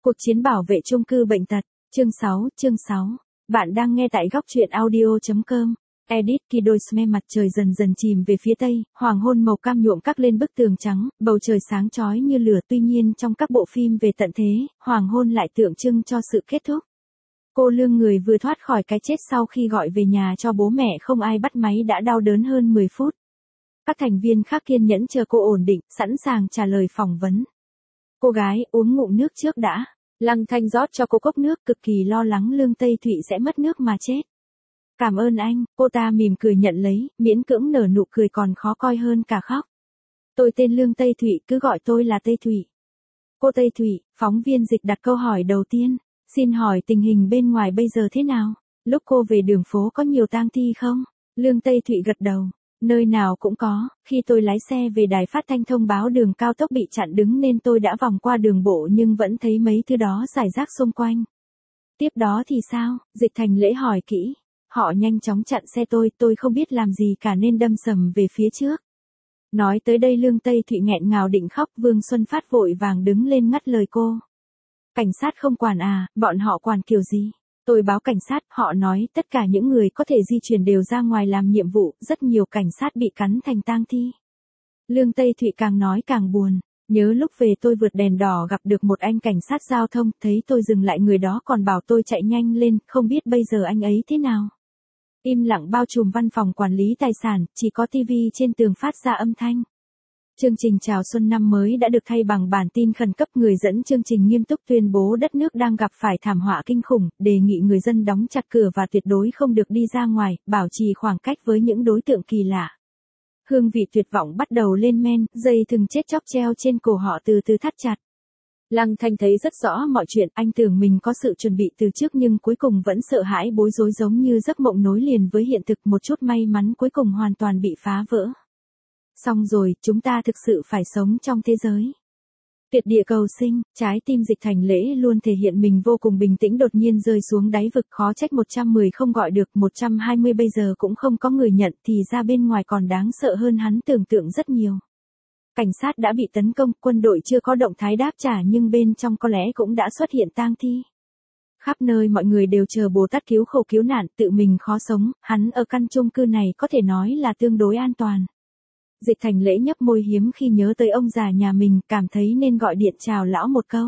Cuộc chiến bảo vệ chung cư bệnh tật. Chương 6. Bạn đang nghe tại góc truyện audio.com. Edit Kido Sme. Mặt trời dần dần chìm về phía tây, hoàng hôn màu cam nhuộm các lên bức tường trắng, bầu trời sáng chói như lửa. Tuy nhiên trong các bộ phim về tận thế, hoàng hôn lại tượng trưng cho sự kết thúc. Cô Lương, người vừa thoát khỏi cái chết sau khi gọi về nhà cho bố mẹ không ai bắt máy, đã đau đớn hơn 10 phút. Các thành viên khác kiên nhẫn chờ cô ổn định, sẵn sàng trả lời phỏng vấn. Cô gái, uống ngụm nước trước đã. Lăng Thanh rót cho cô cốc nước, cực kỳ lo lắng Lương Tây Thụy sẽ mất nước mà chết. Cảm ơn anh, cô ta mỉm cười nhận lấy, miễn cưỡng nở nụ cười còn khó coi hơn cả khóc. Tôi tên Lương Tây Thụy, cứ gọi tôi là Tây Thụy. Cô Tây Thụy, phóng viên dịch đặt câu hỏi đầu tiên. Xin hỏi tình hình bên ngoài bây giờ thế nào? Lúc cô về đường phố có nhiều tang thi không? Lương Tây Thụy gật đầu. Nơi nào cũng có, khi tôi lái xe về đài phát thanh thông báo đường cao tốc bị chặn đứng nên tôi đã vòng qua đường bộ nhưng vẫn thấy mấy thứ đó rải rác xung quanh. Tiếp đó thì sao? Dịch Thành Lễ hỏi kỹ. Họ nhanh chóng chặn xe tôi không biết làm gì cả nên đâm sầm về phía trước. Nói tới đây Lương Tây Thụy nghẹn ngào định khóc, Vương Xuân Phát vội vàng đứng lên ngắt lời cô. Cảnh sát không quản à, bọn họ quản kiểu gì? Tôi báo cảnh sát, họ nói tất cả những người có thể di chuyển đều ra ngoài làm nhiệm vụ, rất nhiều cảnh sát bị cắn thành tang thi. Lương Tây Thụy càng nói càng buồn, nhớ lúc về tôi vượt đèn đỏ gặp được một anh cảnh sát giao thông, thấy tôi dừng lại người đó còn bảo tôi chạy nhanh lên, không biết bây giờ anh ấy thế nào. Im lặng bao trùm văn phòng quản lý tài sản, chỉ có tivi trên tường phát ra âm thanh. Chương trình chào xuân năm mới đã được thay bằng bản tin khẩn cấp, người dẫn chương trình nghiêm túc tuyên bố đất nước đang gặp phải thảm họa kinh khủng, đề nghị người dân đóng chặt cửa và tuyệt đối không được đi ra ngoài, bảo trì khoảng cách với những đối tượng kỳ lạ. Hương vị tuyệt vọng bắt đầu lên men, dây thừng chết chóc treo trên cổ họ từ từ thắt chặt. Lăng Thanh thấy rất rõ mọi chuyện, anh tưởng mình có sự chuẩn bị từ trước nhưng cuối cùng vẫn sợ hãi bối rối, giống như giấc mộng nối liền với hiện thực, một chút may mắn cuối cùng hoàn toàn bị phá vỡ. Xong rồi, chúng ta thực sự phải sống trong thế giới tuyệt địa cầu sinh. Trái tim Dịch Thành Lễ luôn thể hiện mình vô cùng bình tĩnh đột nhiên rơi xuống đáy vực, khó trách 110 không gọi được, 120 bây giờ cũng không có người nhận, thì ra bên ngoài còn đáng sợ hơn hắn tưởng tượng rất nhiều. Cảnh sát đã bị tấn công, quân đội chưa có động thái đáp trả nhưng bên trong có lẽ cũng đã xuất hiện tang thi. Khắp nơi mọi người đều chờ Bồ Tát cứu khổ cứu nạn, tự mình khó sống, hắn ở căn chung cư này có thể nói là tương đối an toàn. Dịch Thành Lễ nhấp môi, hiếm khi nhớ tới ông già nhà mình, cảm thấy nên gọi điện chào lão một câu.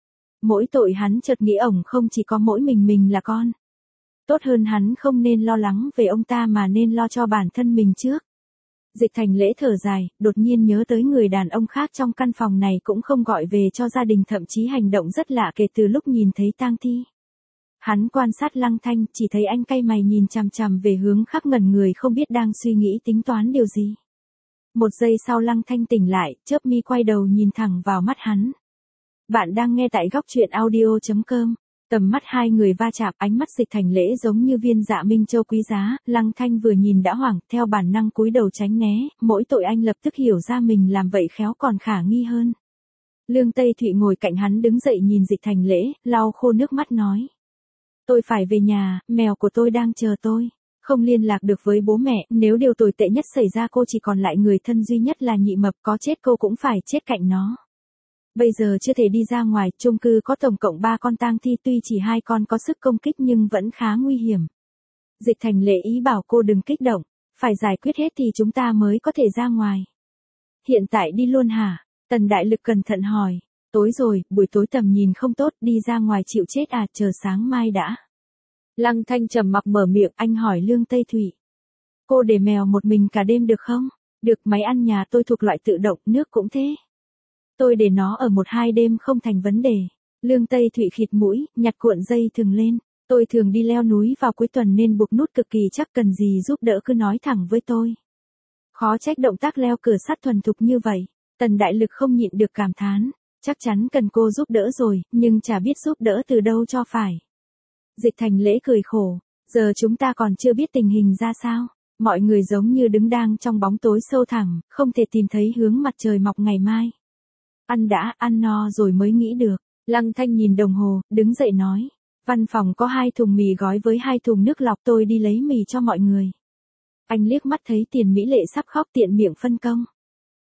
Mỗi tội hắn chợt nghĩ ổng không chỉ có mỗi mình là con. Tốt hơn hắn không nên lo lắng về ông ta mà nên lo cho bản thân mình trước. Dịch Thành Lễ thở dài, đột nhiên nhớ tới người đàn ông khác trong căn phòng này cũng không gọi về cho gia đình, thậm chí hành động rất lạ kể từ lúc nhìn thấy tang thi. Hắn quan sát Lăng Thanh, chỉ thấy anh cay mày nhìn chằm chằm về hướng khác, ngẩn người không biết đang suy nghĩ tính toán điều gì. Một giây sau Lăng Thanh tỉnh lại, chớp mi quay đầu nhìn thẳng vào mắt hắn. Bạn đang nghe tại góc truyện audio.com. Tầm mắt hai người va chạm, ánh mắt Dịch Thành Lễ giống như viên dạ minh châu quý giá, Lăng Thanh vừa nhìn đã hoảng, theo bản năng cúi đầu tránh né, mỗi tội anh lập tức hiểu ra mình làm vậy khéo còn khả nghi hơn. Lương Tây Thụy ngồi cạnh hắn đứng dậy nhìn Dịch Thành Lễ, lau khô nước mắt nói. Tôi phải về nhà, mèo của tôi đang chờ tôi. Không liên lạc được với bố mẹ, nếu điều tồi tệ nhất xảy ra cô chỉ còn lại người thân duy nhất là Nhị Mập, có chết cô cũng phải chết cạnh nó. Bây giờ chưa thể đi ra ngoài, chung cư có tổng cộng 3 con tang thi, tuy chỉ 2 con có sức công kích nhưng vẫn khá nguy hiểm. Dịch Thành Lễ ý bảo cô đừng kích động, phải giải quyết hết thì chúng ta mới có thể ra ngoài. Hiện tại đi luôn hả? Tần Đại Lực cẩn thận hỏi. Tối rồi, buổi tối tầm nhìn không tốt, đi ra ngoài chịu chết à, chờ sáng mai đã. Lăng Thanh trầm mặc mở miệng, anh hỏi Lương Tây Thụy. Cô để mèo một mình cả đêm được không? Được, máy ăn nhà tôi thuộc loại tự động, nước cũng thế. Tôi để nó ở 1-2 đêm không thành vấn đề. Lương Tây Thụy khịt mũi, nhặt cuộn dây thừng lên. Tôi thường đi leo núi vào cuối tuần nên buộc nút cực kỳ chắc, cần gì giúp đỡ cứ nói thẳng với tôi. Khó trách động tác leo cửa sắt thuần thục như vậy. Tần Đại Lực không nhịn được cảm thán. Chắc chắn cần cô giúp đỡ rồi, nhưng chả biết giúp đỡ từ đâu cho phải. Dịch Thành Lễ cười khổ, giờ chúng ta còn chưa biết tình hình ra sao, mọi người giống như đứng đang trong bóng tối sâu thẳm, không thể tìm thấy hướng mặt trời mọc ngày mai. Ăn đã, ăn no rồi mới nghĩ được. Lăng Thanh nhìn đồng hồ, đứng dậy nói, văn phòng có 2 thùng mì gói với 2 thùng nước lọc, tôi đi lấy mì cho mọi người. Anh liếc mắt thấy Tiền Mỹ Lệ sắp khóc, tiện miệng phân công.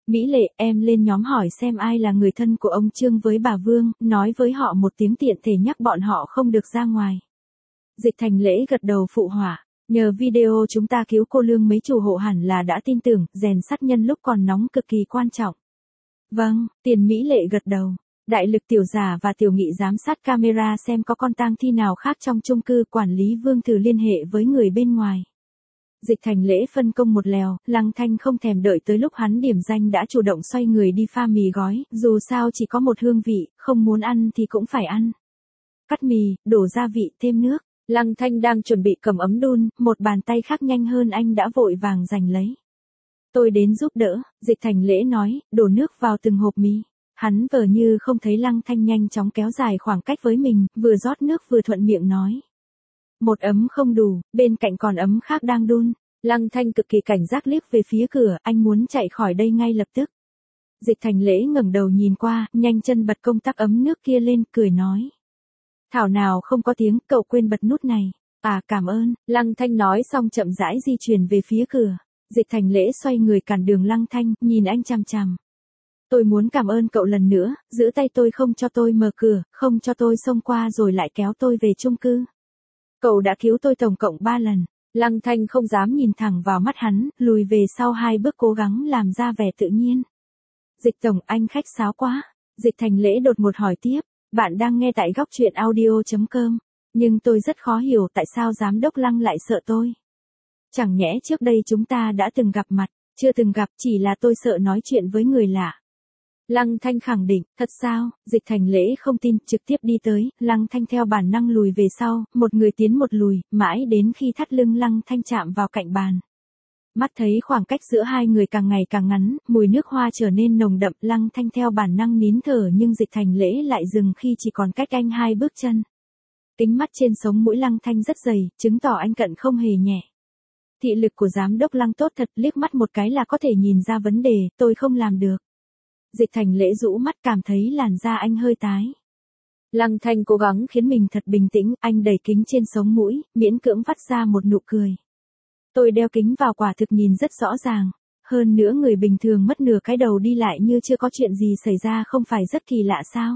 Mỹ Lệ, em lên nhóm hỏi xem ai là người thân của ông Trương với bà Vương, nói với họ một tiếng tiện thể nhắc bọn họ không được ra ngoài. Dịch Thành Lễ gật đầu phụ họa. Nhờ video chúng ta cứu cô Lương mấy chủ hộ hẳn là đã tin tưởng, rèn sắt nhân lúc còn nóng cực kỳ quan trọng. Vâng, Tiền Mỹ Lệ gật đầu. Đại lực tiểu giả và tiểu nghị giám sát camera xem có con tang thi nào khác trong chung cư, quản lý Vương thử liên hệ với người bên ngoài. Dịch Thành Lễ phân công một lèo, Lăng Thanh không thèm đợi tới lúc hắn điểm danh đã chủ động xoay người đi pha mì gói, dù sao chỉ có một hương vị, không muốn ăn thì cũng phải ăn. Cắt mì, đổ gia vị, thêm nước. Lăng Thanh đang chuẩn bị cầm ấm đun, một bàn tay khác nhanh hơn anh đã vội vàng giành lấy. Tôi đến giúp đỡ, Dịch Thành Lễ nói, đổ nước vào từng hộp mì. Hắn vờ như không thấy Lăng Thanh nhanh chóng kéo dài khoảng cách với mình, vừa rót nước vừa thuận miệng nói. Một ấm không đủ, bên cạnh còn ấm khác đang đun. Lăng Thanh cực kỳ cảnh giác liếc về phía cửa, anh muốn chạy khỏi đây ngay lập tức. Dịch Thành Lễ ngẩng đầu nhìn qua, nhanh chân bật công tắc ấm nước kia lên, cười nói. Thảo nào không có tiếng, cậu quên bật nút này. À cảm ơn, Lăng Thanh nói xong chậm rãi di chuyển về phía cửa. Dịch Thành Lễ xoay người cản đường Lăng Thanh, nhìn anh chằm chằm. Tôi muốn cảm ơn cậu lần nữa, giữ tay tôi không cho tôi mở cửa, không cho tôi xông qua rồi lại kéo tôi về chung cư. Cậu đã cứu tôi tổng cộng 3 lần. Lăng Thanh không dám nhìn thẳng vào mắt hắn, lùi về sau 2 bước cố gắng làm ra vẻ tự nhiên. Dịch tổng, anh khách sáo quá. Dịch Thành Lễ đột ngột hỏi tiếp. Bạn đang nghe tại góc truyện audio.com. Nhưng tôi rất khó hiểu tại sao giám đốc Lăng lại sợ tôi. Chẳng nhẽ trước đây chúng ta đã từng gặp mặt, chưa từng gặp, chỉ là tôi sợ nói chuyện với người lạ. Lăng Thanh khẳng định, thật sao? Dịch Thành Lễ không tin, trực tiếp đi tới, Lăng Thanh theo bản năng lùi về sau, một người tiến một lùi, mãi đến khi thắt lưng Lăng Thanh chạm vào cạnh bàn. Mắt thấy khoảng cách giữa hai người càng ngày càng ngắn, mùi nước hoa trở nên nồng đậm, Lăng Thanh theo bản năng nín thở nhưng Dịch Thành Lễ lại dừng khi chỉ còn cách anh 2 bước chân. Kính mắt trên sống mũi Lăng Thanh rất dày, chứng tỏ anh cận không hề nhẹ. Thị lực của giám đốc Lăng tốt thật, liếc mắt một cái là có thể nhìn ra vấn đề, tôi không làm được. Dịch Thành Lễ rũ mắt cảm thấy làn da anh hơi tái. Lăng Thanh cố gắng khiến mình thật bình tĩnh, anh đẩy kính trên sống mũi, miễn cưỡng vắt ra một nụ cười. Tôi đeo kính vào quả thực nhìn rất rõ ràng. Hơn nữa người bình thường mất nửa cái đầu đi lại như chưa có chuyện gì xảy ra không phải rất kỳ lạ sao?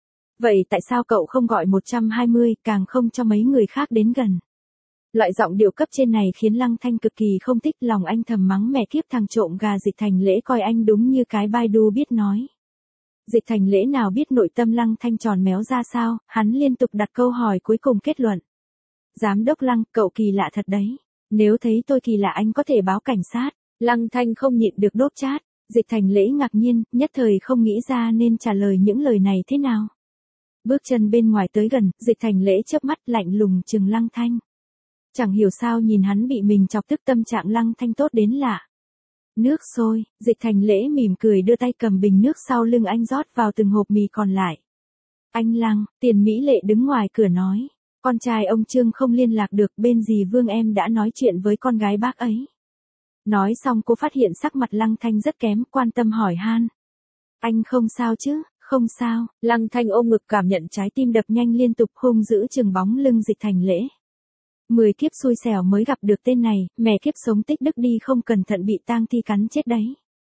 Vậy tại sao cậu không gọi 120, càng không cho mấy người khác đến gần? Loại giọng điệu cấp trên này khiến Lăng Thanh cực kỳ không thích, lòng anh thầm mắng mẹ kiếp thằng trộm gà. Dịch Thành Lễ coi anh đúng như cái Baidu biết nói. Dịch Thành Lễ nào biết nội tâm Lăng Thanh tròn méo ra sao, hắn liên tục đặt câu hỏi cuối cùng kết luận. Giám đốc Lăng, cậu kỳ lạ thật đấy. Nếu thấy tôi kỳ lạ anh có thể báo cảnh sát. Lăng Thanh không nhịn được đốt chát. Dịch Thành Lễ ngạc nhiên, nhất thời không nghĩ ra nên trả lời những lời này thế nào. Bước chân bên ngoài tới gần, Dịch Thành Lễ chớp mắt lạnh lùng trừng Lăng Thanh. Chẳng hiểu sao nhìn hắn bị mình chọc tức, tâm trạng Lăng Thanh tốt đến lạ. Nước sôi, Dịch Thành Lễ mỉm cười đưa tay cầm bình nước sau lưng anh rót vào từng hộp mì còn lại. Anh Lăng, Tiền Mỹ Lệ đứng ngoài cửa nói. Con trai ông Trương không liên lạc được, bên dì Vương em đã nói chuyện với con gái bác ấy. Nói xong cô phát hiện sắc mặt Lăng Thanh rất kém, quan tâm hỏi han. Anh không sao chứ? Không sao. Lăng Thanh ôm ngực cảm nhận trái tim đập nhanh liên tục, hung dữ chừng bóng lưng Dịch Thành Lễ. 10 kiếp xui xẻo mới gặp được tên này, mẹ kiếp sống tích đức đi không cẩn thận bị tang thi cắn chết đấy.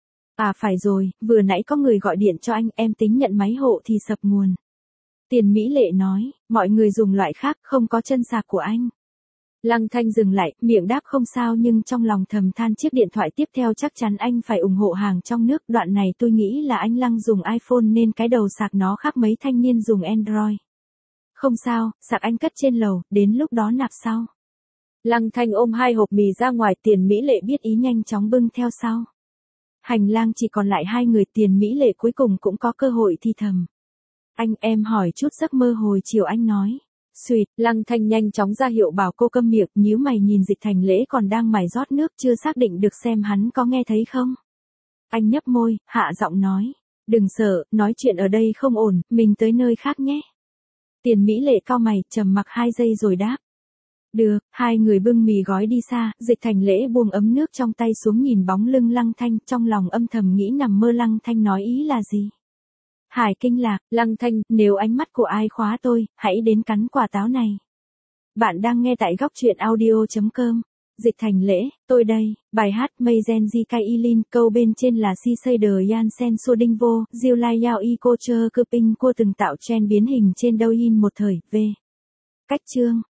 À phải rồi, vừa nãy có người gọi điện cho anh, em tính nhận máy hộ thì sập nguồn. Tiền Mỹ Lệ nói, mọi người dùng loại khác, không có chân sạc của anh. Lăng Thanh dừng lại, miệng đáp không sao nhưng trong lòng thầm than chiếc điện thoại tiếp theo chắc chắn anh phải ủng hộ hàng trong nước. Đoạn này tôi nghĩ là anh Lăng dùng iPhone nên cái đầu sạc nó khác mấy thanh niên dùng Android. Không sao, sạc anh cất trên lầu, đến lúc đó nạp sau. Lăng Thanh ôm 2 hộp mì ra ngoài, Tiền Mỹ Lệ biết ý nhanh chóng bưng theo sau. Hành lang chỉ còn lại 2 người, Tiền Mỹ Lệ cuối cùng cũng có cơ hội thì thầm. Anh em hỏi chút giấc mơ hồi chiều anh nói. Xuyệt, Lăng Thanh nhanh chóng ra hiệu bảo cô câm miệng, nhíu mày nhìn Dịch Thành Lễ còn đang mải rót nước, chưa xác định được xem hắn có nghe thấy không. Anh nhấp môi, hạ giọng nói. Đừng sợ, nói chuyện ở đây không ổn, mình tới nơi khác nhé. Tiền Mỹ Lệ cau mày, trầm mặc 2 giây rồi đáp. Được, 2 người bưng mì gói đi xa, Dịch Thành Lễ buông ấm nước trong tay xuống nhìn bóng lưng Lăng Thanh, trong lòng âm thầm nghĩ nằm mơ. Lăng Thanh nói ý là gì? Hải kinh lạc, Lăng Thanh, nếu ánh mắt của ai khóa tôi, hãy đến cắn quả táo này. Bạn đang nghe tại góc truyện audio.com. Dịch thành lễ, tôi đây, bài hát Mây Gen Ji Kai Ilin, câu bên trên là Si Say The Yan Sen Su Đinh Vô, Diêu Lai Yao Y Cô Chơ Cư Pinh cô từng tạo trend biến hình trên Douyin một thời, v. Cách chương